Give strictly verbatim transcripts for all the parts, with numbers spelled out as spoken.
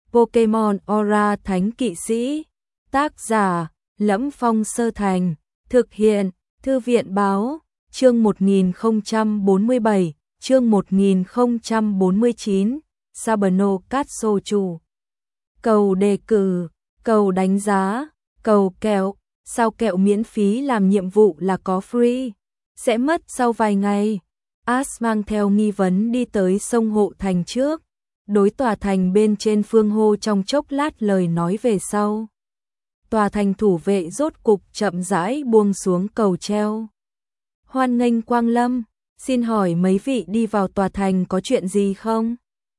Pokemon Aura Thánh Kỵ Sĩ. Tác giả: Lẫm Phong Sơ Thành. Thực hiện: Thư viện báo. Chương một nghìn không trăm bốn mươi bảy, chương một nghìn không trăm bốn mươi chín. Sabano Castle chủ. Cầu đề cử, cầu đánh giá, cầu kẹo. Sao kẹo miễn phí làm nhiệm vụ là có free? Sẽ mất sau vài ngày. Ash mang theo nghi vấn đi tới sông Hộ Thành trước. Đối tòa thành bên trên phương hô trong chốc lát lời nói về sau. Tòa thành thủ vệ rốt cục chậm rãi buông xuống cầu treo. Hoan nghênh quang lâm, xin hỏi mấy vị đi vào tòa thành có chuyện gì không?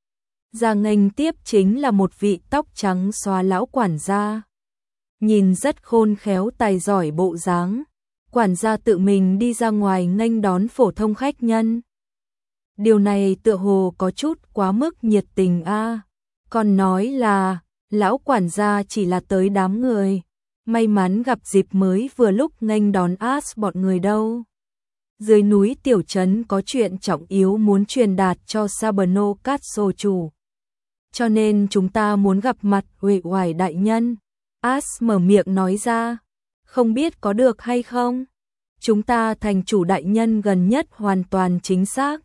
Ra nghênh tiếp chính là một vị tóc trắng xóa lão quản gia. Nhìn rất khôn khéo tài giỏi bộ dáng. Quản gia tự mình đi ra ngoài nghênh đón phổ thông khách nhân. Điều này tựa hồ có chút quá mức nhiệt tình a. À. Còn nói là lão quản gia chỉ là tới đám người, may mắn gặp dịp mới vừa lúc nghênh đón Ash bọn người đâu. Dưới núi tiểu trấn có chuyện trọng yếu muốn truyền đạt cho Sabano Castle chủ. Cho nên chúng ta muốn gặp mặt Uể Oải đại nhân. Ash mở miệng nói ra, không biết có được hay không? Chúng ta thành chủ đại nhân gần nhất hoàn toàn chính xác.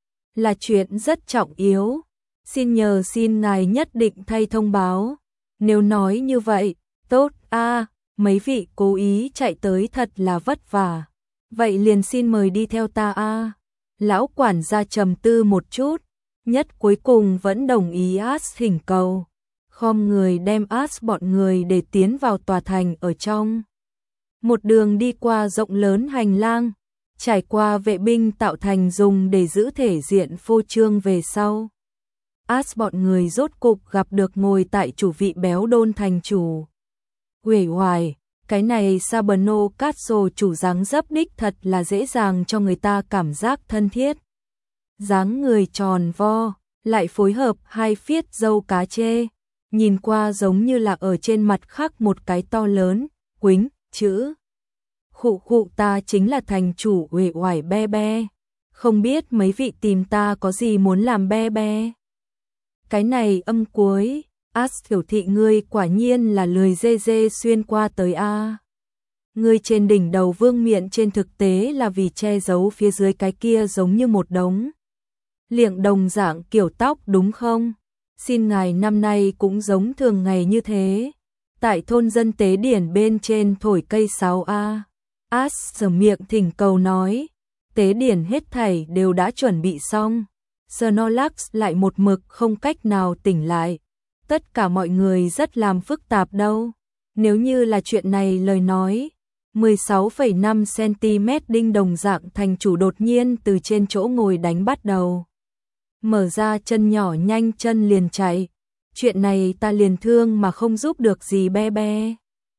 Là chuyện rất trọng yếu. Xin nhờ xin ngài nhất định thay thông báo. Nếu nói như vậy, tốt a, à, mấy vị cố ý chạy tới thật là vất vả. Vậy liền xin mời đi theo ta a. À. Lão quản gia trầm tư một chút, nhất cuối cùng vẫn đồng ý Ash thỉnh cầu. Khom người đem Ash bọn người để tiến vào tòa thành ở trong. Một đường đi qua rộng lớn hành lang, trải qua vệ binh tạo thành dùng để giữ thể diện phô trương về sau. Ash bọn người rốt cục gặp được ngồi tại chủ vị béo đôn thành chủ. Uể Oải, cái này Sabano Castle chủ dáng dấp đích thật là dễ dàng cho người ta cảm giác thân thiết. Dáng người tròn vo, lại phối hợp hai phiết râu cá chê, nhìn qua giống như là ở trên mặt khắc một cái to lớn, quính, chữ. Khụ khụ, ta chính là thành chủ Uể Oải be be. Không biết mấy vị tìm ta có gì muốn làm be be. Cái này âm cuối, Ash tiểu thị ngươi quả nhiên là lười dê dê xuyên qua tới a. À. Ngươi trên đỉnh đầu vương miện trên thực tế là vì che giấu phía dưới cái kia giống như một đống liệng đồng dạng kiểu tóc đúng không? Xin ngài năm nay cũng giống thường ngày như thế. Tại thôn dân tế điển bên trên thổi cây sáo a. À. Ash sờ miệng thỉnh cầu nói, tế điển hết thảy đều đã chuẩn bị xong. Snorlax lại một mực không cách nào tỉnh lại. Tất cả mọi người rất làm phức tạp đâu. Nếu như là chuyện này lời nói, mười sáu phẩy năm xăng-ti-mét đinh đồng dạng thành chủ đột nhiên từ trên chỗ ngồi đánh bắt đầu. Mở ra chân nhỏ nhanh chân liền chạy. Chuyện này ta liền thương mà không giúp được gì be be.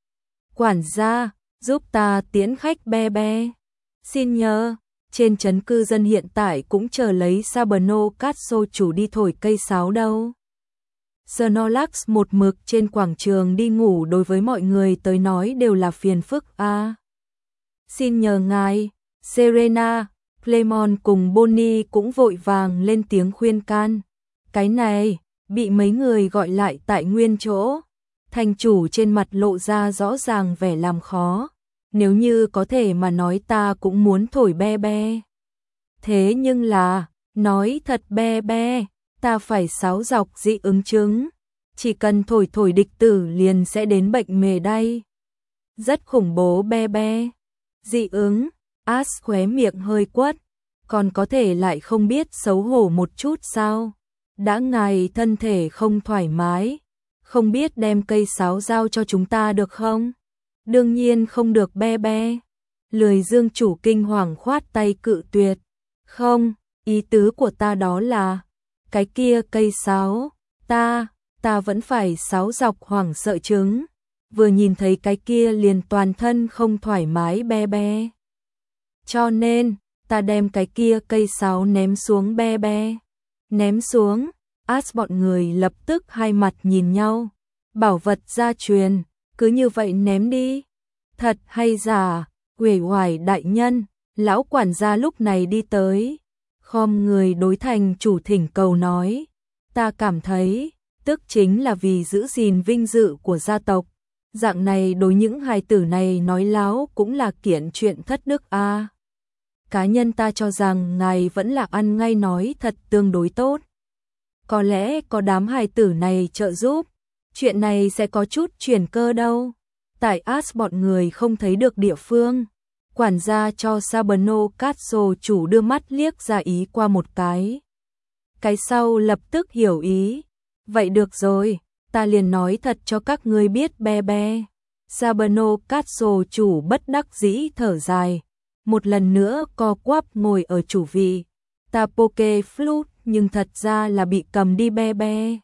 Quản gia, giúp ta tiễn khách be be. Xin nhờ, trên trấn cư dân hiện tại cũng chờ lấy Sabano Castle chủ đi thổi cây sáo đâu. Snorlax một mực trên quảng trường đi ngủ đối với mọi người tới nói đều là phiền phức a. À. Xin nhờ ngài, Serena, Clemon cùng Bonnie cũng vội vàng lên tiếng khuyên can. Cái này, bị mấy người gọi lại tại nguyên chỗ. Thành chủ trên mặt lộ ra rõ ràng vẻ làm khó. Nếu như có thể mà nói ta cũng muốn thổi be be. Thế nhưng là, nói thật be be, ta phải sáo dọc dị ứng chứng. Chỉ cần thổi thổi địch tử liền sẽ đến bệnh mề đay. Rất khủng bố be be. Dị ứng, Ash khóe miệng hơi quất. Còn có thể lại không biết xấu hổ một chút sao? Đã ngài thân thể không thoải mái, không biết đem cây sáo giao cho chúng ta được không? Đương nhiên không được be be. Lười dương chủ kinh hoàng khoát tay cự tuyệt. Không, ý tứ của ta đó là, cái kia cây sáo, ta, ta vẫn phải sáo dọc hoảng sợ chứng. Vừa nhìn thấy cái kia liền toàn thân không thoải mái be be. Cho nên, ta đem cái kia cây sáo ném xuống be be. Ném xuống, Ash bọn người lập tức hai mặt nhìn nhau. Bảo vật gia truyền, cứ như vậy ném đi. Thật hay giả, Uể Oải đại nhân, lão quản gia lúc này đi tới. Khom người đối thành chủ thỉnh cầu nói, ta cảm thấy, tức chính là vì giữ gìn vinh dự của gia tộc. Dạng này đối những hài tử này nói láo cũng là kiện chuyện thất đức a. À. Cá nhân ta cho rằng ngài vẫn là ăn ngay nói thật tương đối tốt. Có lẽ có đám hài tử này trợ giúp, chuyện này sẽ có chút chuyển cơ đâu. Tại As bọn người không thấy được địa phương, quản gia cho Sabano Castle chủ đưa mắt liếc ra ý qua một cái. Cái sau lập tức hiểu ý. Vậy được rồi, ta liền nói thật cho các ngươi biết be be. Sabano Castle chủ bất đắc dĩ thở dài. Một lần nữa co quắp ngồi ở chủ vị. Ta poke flute nhưng thật ra là bị cầm đi be be.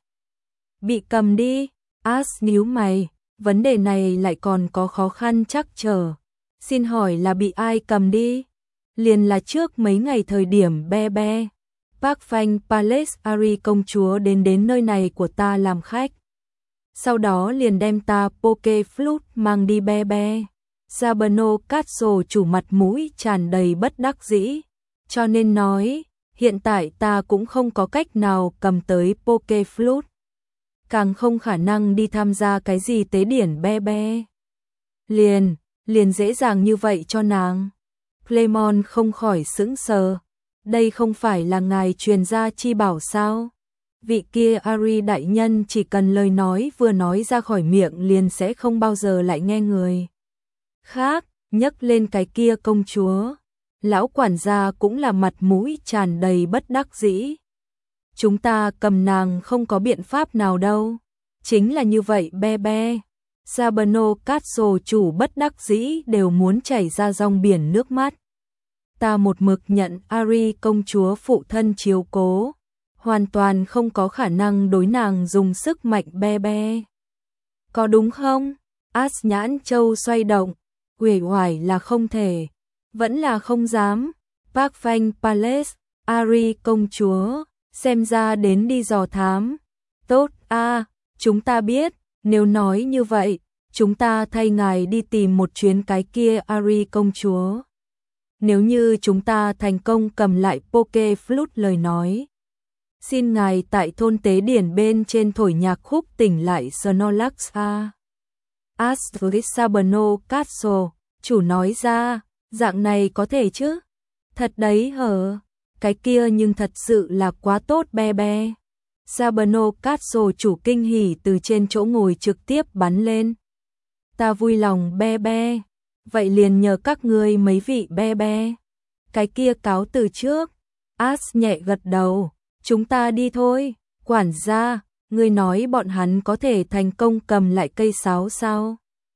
Bị cầm đi, As nhíu mày, vấn đề này lại còn có khó khăn chắc trở. Xin hỏi là bị ai cầm đi? Liền là trước mấy ngày thời điểm be be. Park Phanh Palace Ari công chúa đến đến nơi này của ta làm khách. Sau đó liền đem ta poke flute mang đi be be. Sabano Castle chủ mặt mũi tràn đầy bất đắc dĩ. Cho nên nói, hiện tại ta cũng không có cách nào cầm tới poke flute. Càng không khả năng đi tham gia cái gì tế điển be be. Liền, liền dễ dàng như vậy cho nàng. Clemon không khỏi sững sờ. Đây không phải là ngài truyền gia chi bảo sao? Vị kia Ari đại nhân chỉ cần lời nói vừa nói ra khỏi miệng liền sẽ không bao giờ lại nghe người khác nhắc lên cái kia công chúa. Lão quản gia cũng là mặt mũi tràn đầy bất đắc dĩ. Chúng ta cầm nàng không có biện pháp nào đâu. Chính là như vậy be be. Sabano Castle chủ bất đắc dĩ đều muốn chảy ra dòng biển nước mắt. Ta một mực nhận Ari công chúa phụ thân chiếu cố, hoàn toàn không có khả năng đối nàng dùng sức mạnh be be. Có đúng không? As nhãn châu xoay động, uể oải là không thể, vẫn là không dám. Park Phanh Palace, Ari công chúa, xem ra đến đi dò thám. Tốt a, à, chúng ta biết, nếu nói như vậy, chúng ta thay ngài đi tìm một chuyến cái kia Ari công chúa. Nếu như chúng ta thành công cầm lại poke flute lời nói, xin ngài tại thôn tế điển bên trên thổi nhạc khúc tỉnh lại Snorlax a. Astrid Sabano Castle, chủ nói ra, dạng này có thể chứ? Thật đấy hở? Cái kia nhưng thật sự là quá tốt be be. Sabano Castle chủ kinh hỉ từ trên chỗ ngồi trực tiếp bắn lên. Ta vui lòng be be. Vậy liền nhờ các ngươi mấy vị be be. Cái kia cáo từ trước. As nhẹ gật đầu. Chúng ta đi thôi. Quản gia, ngươi nói bọn hắn có thể thành công cầm lại cây sáo sao?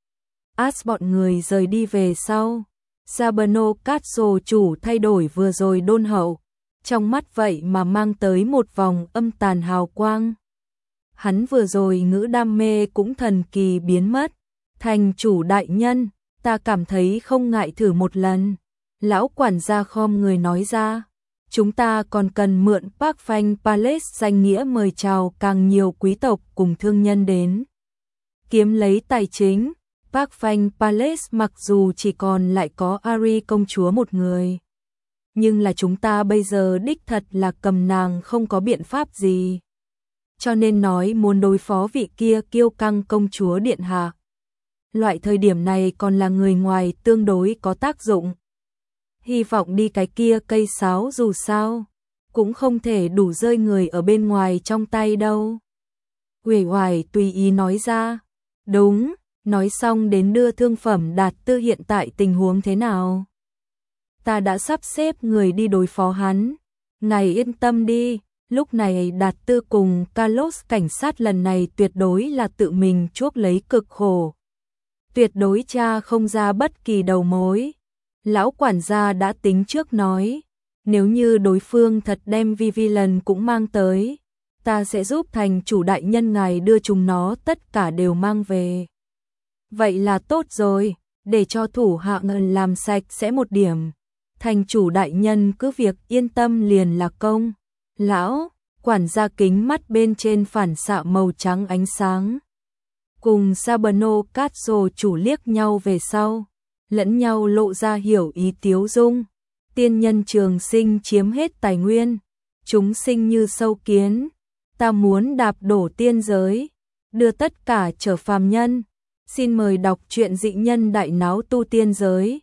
As bọn người rời đi về sau. Sabano Castle chủ thay đổi vừa rồi đôn hậu. Trong mắt vậy mà mang tới một vòng âm tàn hào quang. Hắn vừa rồi ngữ đam mê cũng thần kỳ biến mất. Thành chủ đại nhân, ta cảm thấy không ngại thử một lần. Lão quản gia khom người nói ra. Chúng ta còn cần mượn Park Phanh Palace danh nghĩa mời chào càng nhiều quý tộc cùng thương nhân đến. Kiếm lấy tài chính. Park Phanh Palace mặc dù chỉ còn lại có Ari công chúa một người. Nhưng là chúng ta bây giờ đích thật là cầm nàng không có biện pháp gì. Cho nên nói muốn đối phó vị kia kiêu căng công chúa điện hạ. Loại thời điểm này còn là người ngoài tương đối có tác dụng. Hy vọng đi cái kia cây sáo dù sao, cũng không thể đủ rơi người ở bên ngoài trong tay đâu. Uể oải tùy ý nói ra. Đúng, nói xong đến đưa thương phẩm Đạt Tư hiện tại tình huống thế nào. Ta đã sắp xếp người đi đối phó hắn. Ngài yên tâm đi, lúc này Đạt Tư cùng Carlos cảnh sát lần này tuyệt đối là tự mình chuốc lấy cực khổ. Tuyệt đối tra không ra bất kỳ đầu mối. Lão quản gia đã tính trước nói, nếu như đối phương thật đem Vivian cũng mang tới, ta sẽ giúp thành chủ đại nhân ngài đưa chúng nó tất cả đều mang về. Vậy là tốt rồi, để cho thủ hạ ngân làm sạch sẽ một điểm. Thành chủ đại nhân cứ việc yên tâm liền là công. Lão, quản gia kính mắt bên trên phản xạ màu trắng ánh sáng. Cùng Sabano Castle chủ liếc nhau về sau, lẫn nhau lộ ra hiểu ý tiếu dung. Tiên nhân trường sinh chiếm hết tài nguyên, chúng sinh như sâu kiến. ta muốn đạp đổ tiên giới, đưa tất cả trở phàm nhân. Xin mời đọc truyện Dị Nhân Đại Náo Tu Tiên Giới.